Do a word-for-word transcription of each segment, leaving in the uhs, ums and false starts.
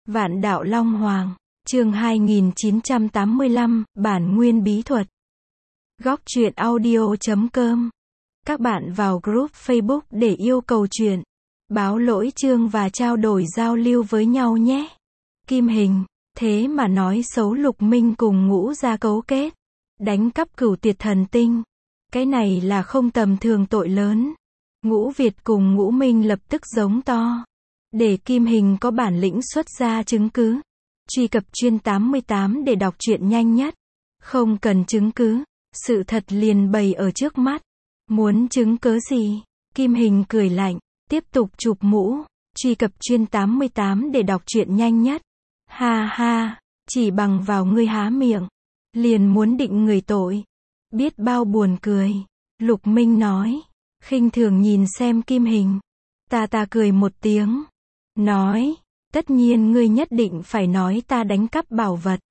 Vạn đạo Long Hoàng, chương hai nghìn chín trăm tám mươi lăm, bản nguyên bí thuật. Góc truyện audio chấm com. Các bạn vào group Facebook để yêu cầu truyện, báo lỗi chương và trao đổi giao lưu với nhau nhé. Kim Hình, thế mà nói xấu Lục Minh cùng Ngũ gia cấu kết, đánh cắp Cửu Tuyệt Thần Tinh. Cái này là không tầm thường tội lớn. Ngũ Việt cùng Ngũ Minh lập tức giống to. Để Kim Hình có bản lĩnh xuất ra chứng cứ. Truy cập chuyên tám mươi tám để đọc truyện nhanh nhất. Không cần chứng cứ, sự thật liền bày ở trước mắt. Muốn chứng cớ gì? Kim Hình cười lạnh, tiếp tục chụp mũ. Truy cập chuyên tám mươi tám để đọc truyện nhanh nhất. Ha ha, chỉ bằng vào ngươi há miệng, liền muốn định người tội. Biết bao buồn cười. Lục Minh nói, khinh thường nhìn xem Kim Hình. Ta ta cười một tiếng. Nói, tất nhiên ngươi nhất định phải nói ta đánh cắp bảo vật.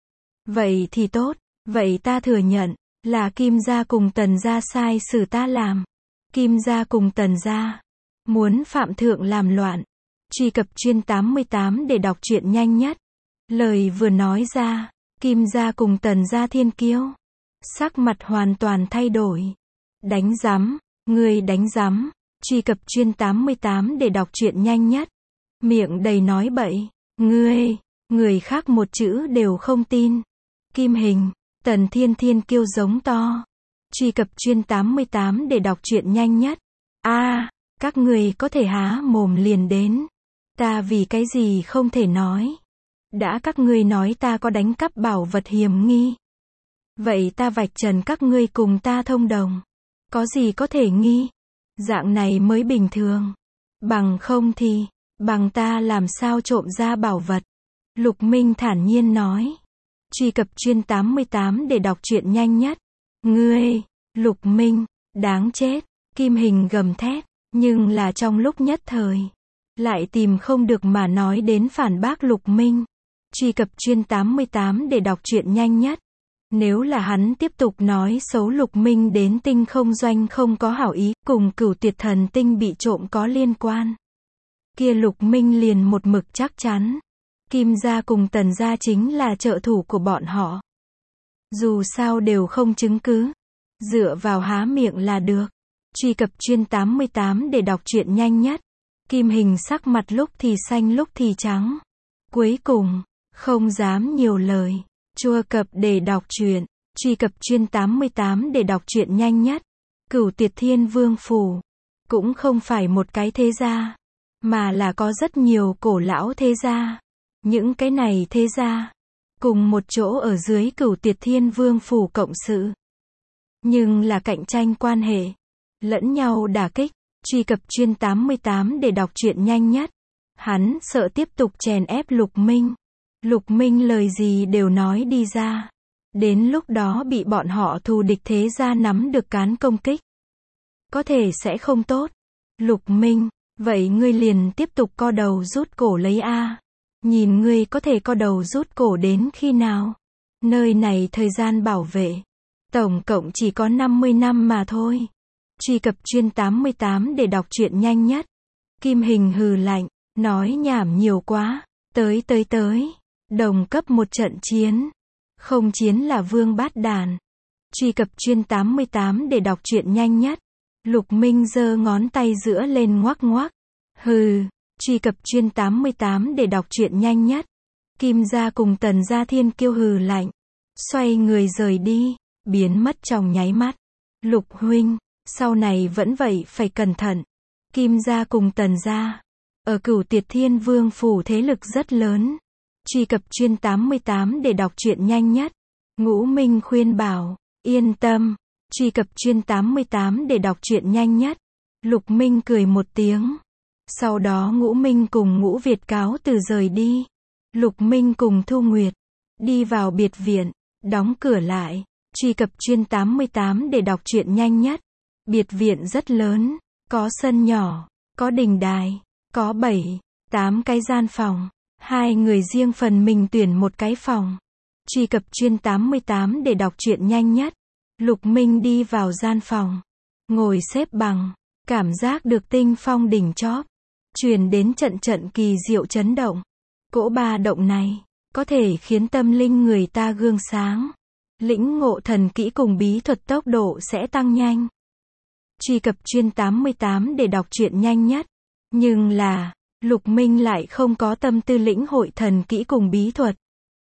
Vậy thì tốt, vậy ta thừa nhận, là Kim gia cùng Tần gia sai xử ta làm. Kim gia cùng Tần gia, muốn phạm thượng làm loạn. Truy cập chuyên tám mươi tám để đọc truyện nhanh nhất. Lời vừa nói ra, Kim gia cùng Tần gia thiên kiêu. Sắc mặt hoàn toàn thay đổi. Đánh rắm, ngươi đánh rắm. Truy cập chuyên tám mươi tám để đọc truyện nhanh nhất. Miệng đầy nói bậy. Ngươi, người khác một chữ đều không tin. Kim Hình, Tần Thiên Thiên kiêu giống to. Truy cập chuyên tám mươi tám để đọc truyện nhanh nhất. A, à, các người có thể há mồm liền đến. Ta vì cái gì không thể nói. Đã các ngươi nói ta có đánh cắp bảo vật hiểm nghi. Vậy ta vạch trần các ngươi cùng ta thông đồng. Có gì có thể nghi? Dạng này mới bình thường. Bằng không thì, bằng ta làm sao trộm ra bảo vật. Lục Minh thản nhiên nói. Truy cập chuyên tám mươi tám để đọc truyện nhanh nhất. Ngươi, Lục Minh, đáng chết. Kim Hình gầm thét, nhưng là trong lúc nhất thời, lại tìm không được mà nói đến phản bác Lục Minh. Truy cập chuyên tám mươi tám để đọc truyện nhanh nhất. Nếu là hắn tiếp tục nói xấu Lục Minh đến tinh không doanh không có hảo ý, cùng Cửu Tuyệt Thần Tinh bị trộm có liên quan, kia Lục Minh liền một mực chắc chắn. Kim gia cùng Tần gia chính là trợ thủ của bọn họ. Dù sao đều không chứng cứ. Dựa vào há miệng là được. Truy cập chuyên tám mươi tám để đọc truyện nhanh nhất. Kim Hình sắc mặt lúc thì xanh lúc thì trắng. Cuối cùng, không dám nhiều lời. Chua cập để đọc truyện. Truy cập chuyên tám mươi tám để đọc truyện nhanh nhất. Cửu Tuyệt Thiên Vương Phủ cũng không phải một cái thế gia, mà là có rất nhiều cổ lão thế gia. Những cái này thế gia cùng một chỗ ở dưới Cửu Tuyệt Thiên Vương Phủ cộng sự, nhưng là cạnh tranh quan hệ, lẫn nhau đả kích. Truy cập chuyên tám mươi tám để đọc truyện nhanh nhất. Hắn sợ tiếp tục chèn ép Lục Minh. Lục Minh lời gì đều nói đi ra. Đến lúc đó bị bọn họ thù địch thế gia nắm được cán công kích, có thể sẽ không tốt. Lục Minh, vậy ngươi liền tiếp tục co đầu rút cổ lấy a. Nhìn ngươi có thể co đầu rút cổ đến khi nào. Nơi này thời gian bảo vệ tổng cộng chỉ có năm mươi năm mà thôi. Truy cập chuyên tám mươi tám để đọc truyện nhanh nhất. Kim Hình hừ lạnh, nói nhảm nhiều quá. Tới tới tới, đồng cấp một trận chiến. Không chiến là vương bát đàn. Truy cập chuyên tám mươi tám để đọc truyện nhanh nhất. Lục Minh giơ ngón tay giữa lên ngoắc ngoắc. Hừ. Truy cập chuyên tám mươi tám để đọc truyện nhanh nhất. Kim gia cùng Tần gia thiên kiêu hừ lạnh. Xoay người rời đi, biến mất trong nháy mắt. Lục huynh, sau này vẫn vậy phải cẩn thận. Kim gia cùng Tần gia, ở Cửu Tuyệt Thiên Vương Phủ thế lực rất lớn. Truy cập chuyên tám mươi tám để đọc truyện nhanh nhất. Ngũ Minh khuyên bảo, yên tâm. Truy cập chuyên tám mươi tám để đọc truyện nhanh nhất. Lục Minh cười một tiếng. Sau đó Ngũ Minh cùng Ngũ Việt cáo từ rời đi. Lục Minh cùng Thu Nguyệt đi vào biệt viện, đóng cửa lại. Truy cập chuyên tám mươi tám để đọc truyện nhanh nhất. Biệt viện rất lớn, có sân nhỏ, có đình đài, có bảy, tám cái gian phòng. Hai người riêng phần mình tuyển một cái phòng. Truy cập chuyên tám mươi tám để đọc truyện nhanh nhất. Lục Minh đi vào gian phòng, ngồi xếp bằng, cảm giác được tinh phong đỉnh chóp truyền đến trận trận kỳ diệu chấn động. Cỗ ba động này có thể khiến tâm linh người ta gương sáng. Lĩnh ngộ thần kỹ cùng bí thuật tốc độ sẽ tăng nhanh. Truy cập Chuyên tám mươi tám để đọc truyện nhanh nhất. Nhưng là, Lục Minh lại không có tâm tư lĩnh hội thần kỹ cùng bí thuật.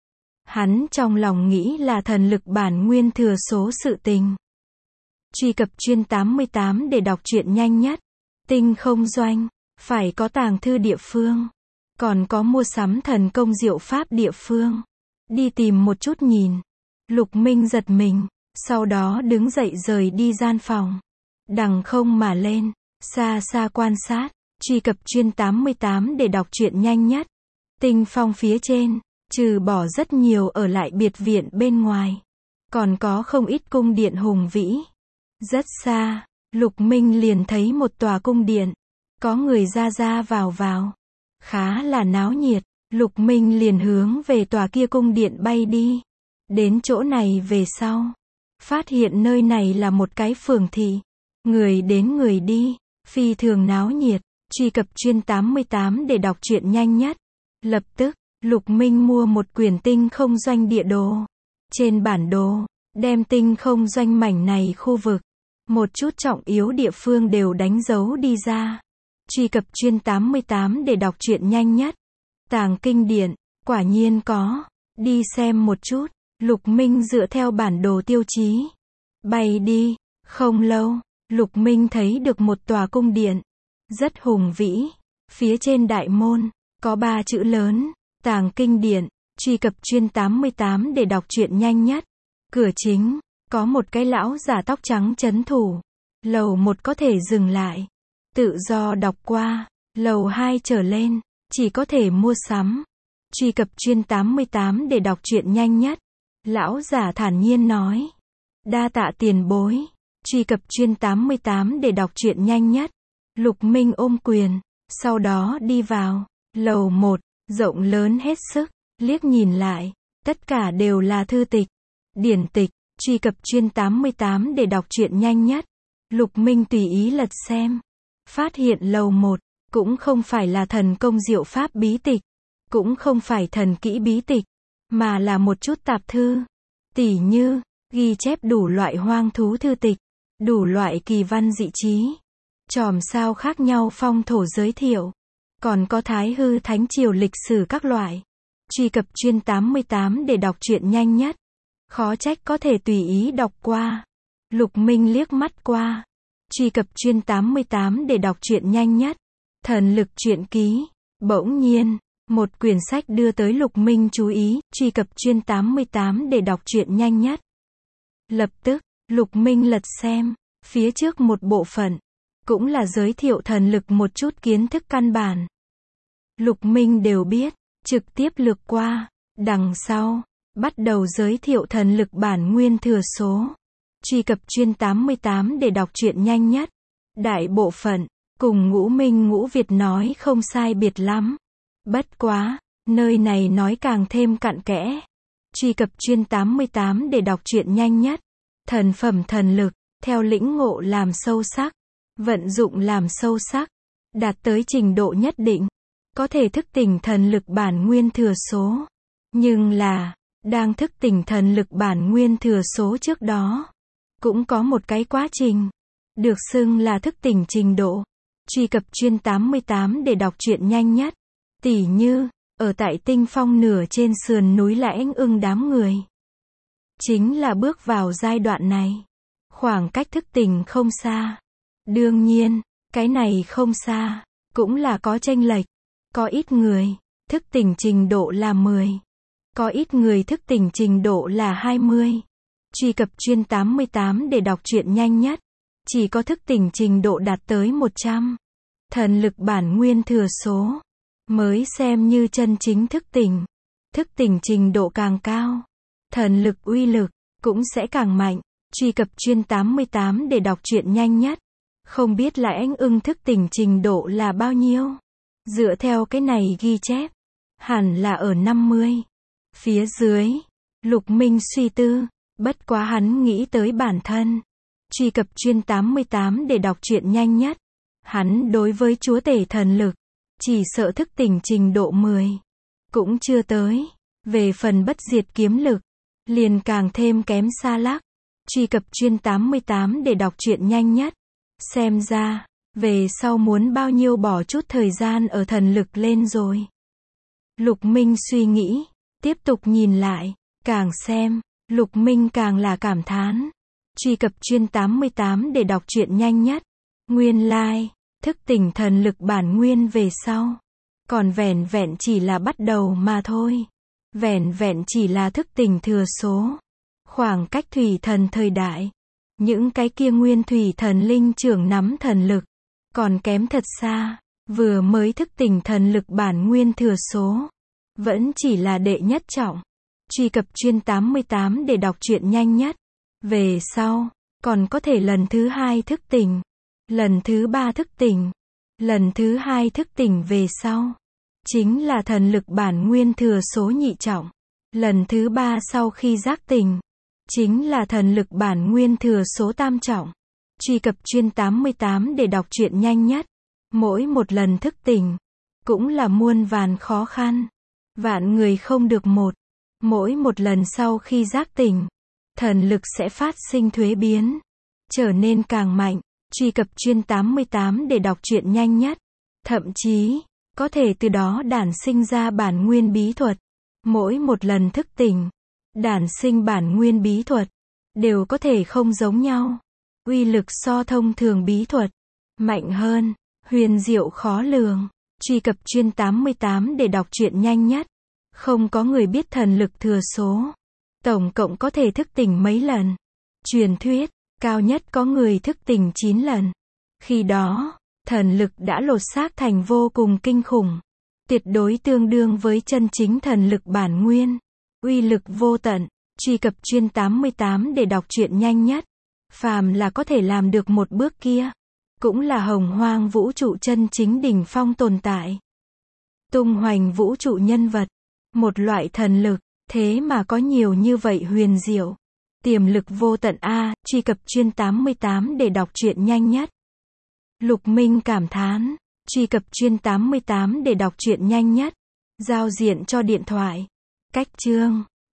Hắn trong lòng nghĩ là thần lực bản nguyên thừa số sự tình. Truy cập Chuyên tám mươi tám để đọc truyện nhanh nhất. Tinh không doanh, phải có tàng thư địa phương. Còn có mua sắm thần công diệu pháp địa phương. Đi tìm một chút nhìn. Lục Minh giật mình, sau đó đứng dậy rời đi gian phòng. Đằng không mà lên, xa xa quan sát. Truy cập Chuyên tám mươi tám để đọc truyện nhanh nhất. Tinh phong phía trên, trừ bỏ rất nhiều ở lại biệt viện bên ngoài. Còn có không ít cung điện hùng vĩ. Rất xa, Lục Minh liền thấy một tòa cung điện. Có người ra ra vào vào. Khá là náo nhiệt. Lục Minh liền hướng về tòa kia cung điện bay đi. Đến chỗ này về sau. Phát hiện nơi này là một cái phường thị. Người đến người đi. Phi thường náo nhiệt. Truy cập Chuyên tám mươi tám để đọc truyện nhanh nhất. Lập tức, Lục Minh mua một quyển tinh không doanh địa đồ. Trên bản đồ, đem tinh không doanh mảnh này khu vực. Một chút trọng yếu địa phương đều đánh dấu đi ra. Truy cập Chuyên tám mươi tám để đọc truyện nhanh nhất. Tàng kinh điện, quả nhiên có. Đi xem một chút. Lục Minh dựa theo bản đồ tiêu chí. Bay đi. Không lâu, Lục Minh thấy được một tòa cung điện. Rất hùng vĩ. Phía trên đại môn, có ba chữ lớn. Tàng kinh điện. Truy cập Chuyên tám mươi tám để đọc truyện nhanh nhất. Cửa chính, có một cái lão giả tóc trắng trấn thủ. Lầu một có thể dừng lại. Tự do đọc qua. Lầu hai trở lên, chỉ có thể mua sắm. Truy cập Chuyên tám mươi tám để đọc truyện nhanh nhất. Lão giả thản nhiên nói. Đa tạ tiền bối. Truy cập Chuyên tám mươi tám để đọc truyện nhanh nhất. Lục Minh ôm quyền. Sau đó đi vào. Lầu một, rộng lớn hết sức. Liếc nhìn lại. Tất cả đều là thư tịch. Điển tịch. Truy cập Chuyên tám mươi tám để đọc truyện nhanh nhất. Lục Minh tùy ý lật xem. Phát hiện lầu một, cũng không phải là thần công diệu pháp bí tịch. Cũng không phải thần kỹ bí tịch. Mà là một chút tạp thư. Tỉ như, ghi chép đủ loại hoang thú thư tịch. Đủ loại kỳ văn dị trí. Chòm sao khác nhau phong thổ giới thiệu. Còn có Thái Hư Thánh Triều lịch sử các loại. Truy cập Chuyên tám mươi tám để đọc truyện nhanh nhất. Khó trách có thể tùy ý đọc qua. Lục Minh liếc mắt qua. Truy cập Chuyên tám mươi tám để đọc truyện nhanh nhất. Thần lực truyện ký. Bỗng nhiên, một quyển sách đưa tới Lục Minh chú ý. Truy cập Chuyên tám mươi tám để đọc truyện nhanh nhất. Lập tức, Lục Minh lật xem. Phía trước một bộ phận. Cũng là giới thiệu thần lực một chút kiến thức căn bản. Lục Minh đều biết. Trực tiếp lược qua. Đằng sau, bắt đầu giới thiệu thần lực bản nguyên thừa số. Truy cập Chuyên tám mươi tám để đọc truyện nhanh nhất. Đại bộ phận, cùng Ngũ Minh Ngũ Việt nói không sai biệt lắm. Bất quá, nơi này nói càng thêm cặn kẽ. Truy cập Chuyên tám mươi tám để đọc truyện nhanh nhất. Thần phẩm thần lực, theo lĩnh ngộ làm sâu sắc. Vận dụng làm sâu sắc. Đạt tới trình độ nhất định. Có thể thức tỉnh thần lực bản nguyên thừa số. Nhưng là, đang thức tỉnh thần lực bản nguyên thừa số trước đó. Cũng có một cái quá trình. Được xưng là thức tỉnh trình độ. Truy cập Chuyên tám mươi tám để đọc truyện nhanh nhất. Tỉ như, ở tại tinh phong nửa trên sườn núi Lãnh Ưng đám người. Chính là bước vào giai đoạn này. Khoảng cách thức tỉnh không xa. Đương nhiên, cái này không xa. Cũng là có chênh lệch. Có ít người, thức tỉnh trình độ là mười. Có ít người thức tỉnh trình độ là hai mươi. Truy cập Chuyên tám mươi tám để đọc truyện nhanh nhất. Chỉ có thức tỉnh trình độ đạt tới một trăm. Thần lực bản nguyên thừa số. Mới xem như chân chính thức tỉnh. Thức tỉnh trình độ càng cao. Thần lực uy lực, cũng sẽ càng mạnh. Truy cập Chuyên tám mươi tám để đọc truyện nhanh nhất. Không biết là Lãnh Ưng thức tỉnh trình độ là bao nhiêu. Dựa theo cái này ghi chép. Hẳn là ở năm mươi. Phía dưới, Lục Minh suy tư. Bất quá hắn nghĩ tới bản thân. Truy cập Chuyên tám mươi tám để đọc truyện nhanh nhất. Hắn đối với chúa tể thần lực. Chỉ sợ thức tỉnh trình độ mười. cũng chưa tới. Về phần bất diệt kiếm lực, liền càng thêm kém xa lắc. Truy cập chuyên tám mươi tám để đọc truyện nhanh nhất. Xem ra, về sau muốn bao nhiêu bỏ chút thời gian ở thần lực lên rồi. Lục Minh suy nghĩ, tiếp tục nhìn lại, càng xem, Lục Minh càng là cảm thán. Truy cập chuyên tám mươi tám để đọc truyện nhanh nhất. Nguyên lai, like, thức tỉnh thần lực bản nguyên về sau. Còn vẻn vẹn chỉ là bắt đầu mà thôi. Vẻn vẹn chỉ là thức tỉnh thừa số. Khoảng cách thủy thần thời đại. Những cái kia nguyên thủy thần linh trưởng nắm thần lực. Còn kém thật xa. Vừa mới thức tỉnh thần lực bản nguyên thừa số. Vẫn chỉ là đệ nhất trọng. Truy cập chuyên tám mươi tám để đọc truyện nhanh nhất. Về sau, còn có thể lần thứ hai thức tỉnh. Lần thứ ba thức tỉnh. Lần thứ hai thức tỉnh về sau. Chính là thần lực bản nguyên thừa số nhị trọng. Lần thứ ba sau khi giác tỉnh. Chính là thần lực bản nguyên thừa số tam trọng. Truy cập chuyên tám mươi tám để đọc truyện nhanh nhất. Mỗi một lần thức tỉnh. Cũng là muôn vàn khó khăn. Vạn người không được một. Mỗi một lần sau khi giác tỉnh. Thần lực sẽ phát sinh thuế biến. Trở nên càng mạnh. Truy cập chuyên tám mươi tám để đọc truyện nhanh nhất. Thậm chí, có thể từ đó đản sinh ra bản nguyên bí thuật. Mỗi một lần thức tỉnh, đản sinh bản nguyên bí thuật, đều có thể không giống nhau. Uy lực so thông thường bí thuật, mạnh hơn, huyền diệu khó lường. Truy cập chuyên tám mươi tám để đọc truyện nhanh nhất. Không có người biết thần lực thừa số. Tổng cộng có thể thức tỉnh mấy lần. Truyền thuyết, cao nhất có người thức tỉnh chín lần. Khi đó, thần lực đã lột xác thành vô cùng kinh khủng. Tuyệt đối tương đương với chân chính thần lực bản nguyên. Uy lực vô tận. Truy cập chuyên tám mươi tám để đọc truyện nhanh nhất. Phàm là có thể làm được một bước kia. Cũng là hồng hoang vũ trụ chân chính đỉnh phong tồn tại. Tung hoành vũ trụ nhân vật. Một loại thần lực, thế mà có nhiều như vậy huyền diệu. Tiềm lực vô tận a. Truy cập chuyên tám mươi tám để đọc truyện nhanh nhất. Lục Minh cảm thán. Truy cập chuyên tám mươi tám để đọc truyện nhanh nhất. Giao diện cho điện thoại. Cách chương